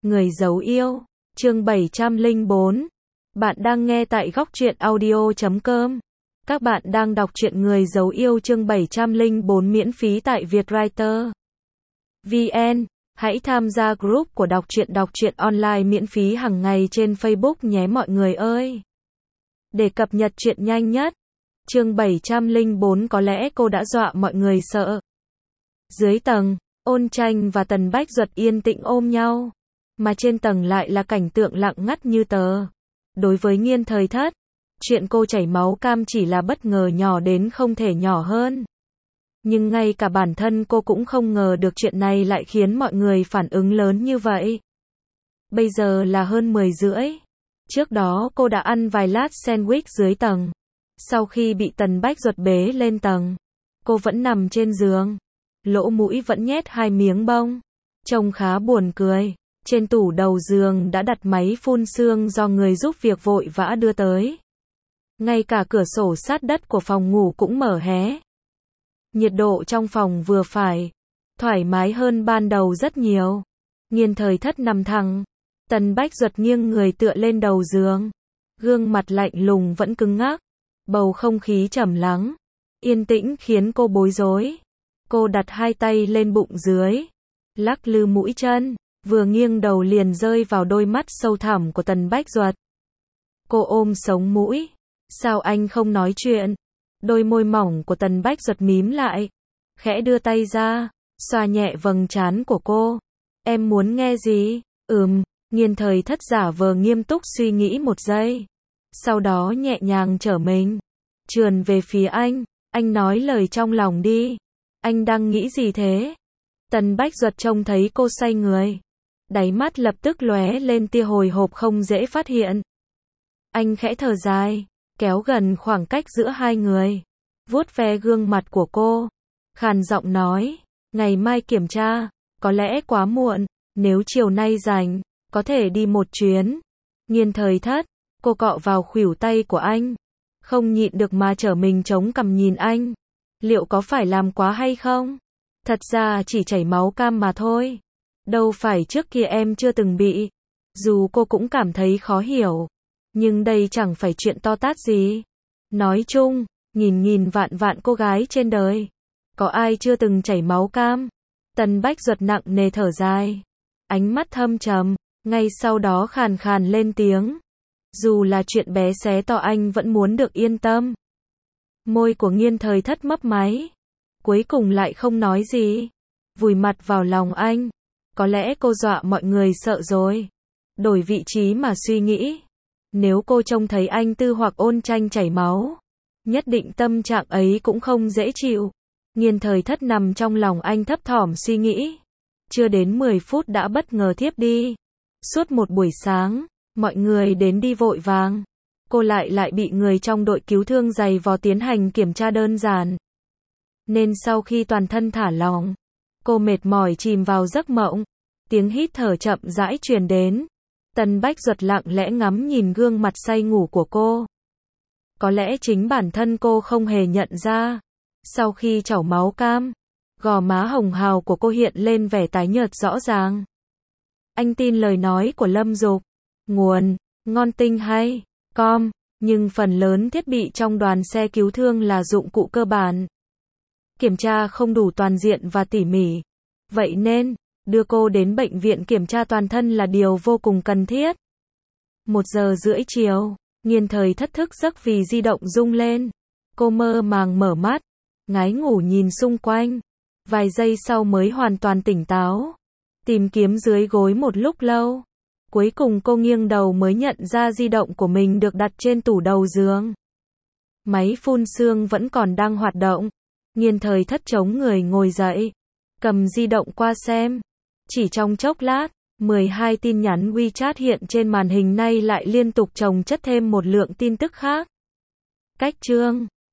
Người giấu yêu, chương 704. Bạn đang nghe tại góc truyện audio.com. Các bạn đang đọc truyện Người giấu yêu chương 704 miễn phí tại Vietwriter VN. Hãy tham gia group của đọc truyện online miễn phí hàng ngày trên Facebook nhé mọi người ơi. Để cập nhật truyện nhanh nhất. Chương 704 có lẽ cô đã dọa mọi người sợ. Dưới tầng, Ôn Tranh và Tần Bách Duật yên tĩnh ôm nhau. Mà trên tầng lại là cảnh tượng lặng ngắt như tờ. Đối với Nghiên Thời Thất, chuyện cô chảy máu cam chỉ là bất ngờ nhỏ đến không thể nhỏ hơn. Nhưng ngay cả bản thân cô cũng không ngờ được chuyện này lại khiến mọi người phản ứng lớn như vậy. Bây giờ là hơn 10 rưỡi. Trước đó cô đã ăn vài lát sandwich dưới tầng. Sau khi bị Tần Bách Duật bế lên tầng, cô vẫn nằm trên giường. Lỗ mũi vẫn nhét 2 miếng bông. Trông khá buồn cười. Trên tủ đầu giường đã đặt máy phun sương do người giúp việc vội vã đưa tới. Ngay cả cửa sổ sát đất của phòng ngủ cũng mở hé. Nhiệt độ trong phòng vừa phải, thoải mái hơn ban đầu rất nhiều. Nghiên Thời Thất nằm thẳng, Tần Bách Duật nghiêng người tựa lên đầu giường. Gương mặt lạnh lùng vẫn cứng ngắc, bầu không khí trầm lắng, yên tĩnh khiến cô bối rối. Cô đặt 2 tay lên bụng dưới, lắc lư mũi chân, vừa nghiêng đầu liền rơi vào đôi mắt sâu thẳm của Tần Bách Duật. Cô ôm sống mũi. Sao anh không nói chuyện? Đôi môi mỏng của Tần Bách Duật mím lại, khẽ đưa tay ra, xoa nhẹ vầng trán của cô. Em muốn nghe gì? Nghiên Thời Thất giả vờ nghiêm túc suy nghĩ một giây. Sau đó nhẹ nhàng trở mình, trườn về phía anh nói lời trong lòng đi. Anh đang nghĩ gì thế? Tần Bách Duật trông thấy cô xoay người. Đáy mắt lập tức lóe lên tia hồi hộp không dễ phát hiện. Anh khẽ thở dài, kéo gần khoảng cách giữa hai người, vuốt ve gương mặt của cô, khàn giọng nói, ngày mai kiểm tra, có lẽ quá muộn, nếu chiều nay rảnh, có thể đi một chuyến. Nghiên Thời Thất, cô cọ vào khuỷu tay của anh, không nhịn được mà trở mình chống cằm nhìn anh. Liệu có phải làm quá hay không? Thật ra chỉ chảy máu cam mà thôi. Đâu phải trước kia em chưa từng bị. Dù cô cũng cảm thấy khó hiểu. Nhưng đây chẳng phải chuyện to tát gì. Nói chung, nghìn vạn cô gái trên đời. Có ai chưa từng chảy máu cam? Tần Bách Duật nặng nề thở dài. Ánh mắt thâm trầm, ngay sau đó khàn khàn lên tiếng. Dù là chuyện bé xé to anh vẫn muốn được yên tâm. Môi của Nghiên Thời Thất mấp máy. Cuối cùng lại không nói gì. Vùi mặt vào lòng anh. Có lẽ cô dọa mọi người sợ rồi. Đổi vị trí mà suy nghĩ. Nếu cô trông thấy anh Tư hoặc Ôn Tranh chảy máu, nhất định tâm trạng ấy cũng không dễ chịu. Nghiên Thời Thất nằm trong lòng anh thấp thỏm suy nghĩ. Chưa đến 10 phút đã bất ngờ thiếp đi. Suốt một buổi sáng, mọi người đến đi vội vàng. Cô lại bị người trong đội cứu thương giày vò tiến hành kiểm tra đơn giản. Nên sau khi toàn thân thả lỏng, cô mệt mỏi chìm vào giấc mộng. Tiếng hít thở chậm rãi truyền đến. Tần Bách Duật lặng lẽ ngắm nhìn gương mặt say ngủ của cô. Có lẽ chính bản thân cô không hề nhận ra. Sau khi chảy máu cam, gò má hồng hào của cô hiện lên vẻ tái nhợt rõ ràng. Anh tin lời nói của Lâm Dục. Nguồn, ngon tinh hay, com, nhưng phần lớn thiết bị trong đoàn xe cứu thương là dụng cụ cơ bản. Kiểm tra không đủ toàn diện và tỉ mỉ. Vậy nên, đưa cô đến bệnh viện kiểm tra toàn thân là điều vô cùng cần thiết. 1:30 chiều, Nghiên Thời Thất thức giấc vì di động rung lên. Cô mơ màng mở mắt, ngái ngủ nhìn xung quanh. Vài giây sau mới hoàn toàn tỉnh táo. Tìm kiếm dưới gối một lúc lâu. Cuối cùng cô nghiêng đầu mới nhận ra di động của mình được đặt trên tủ đầu giường. Máy phun sương vẫn còn đang hoạt động. Nghiên Thời Thất chống người ngồi dậy, cầm di động qua xem. Chỉ trong chốc lát, 12 tin nhắn WeChat hiện trên màn hình nay lại liên tục chồng chất thêm một lượng tin tức khác. Cách chương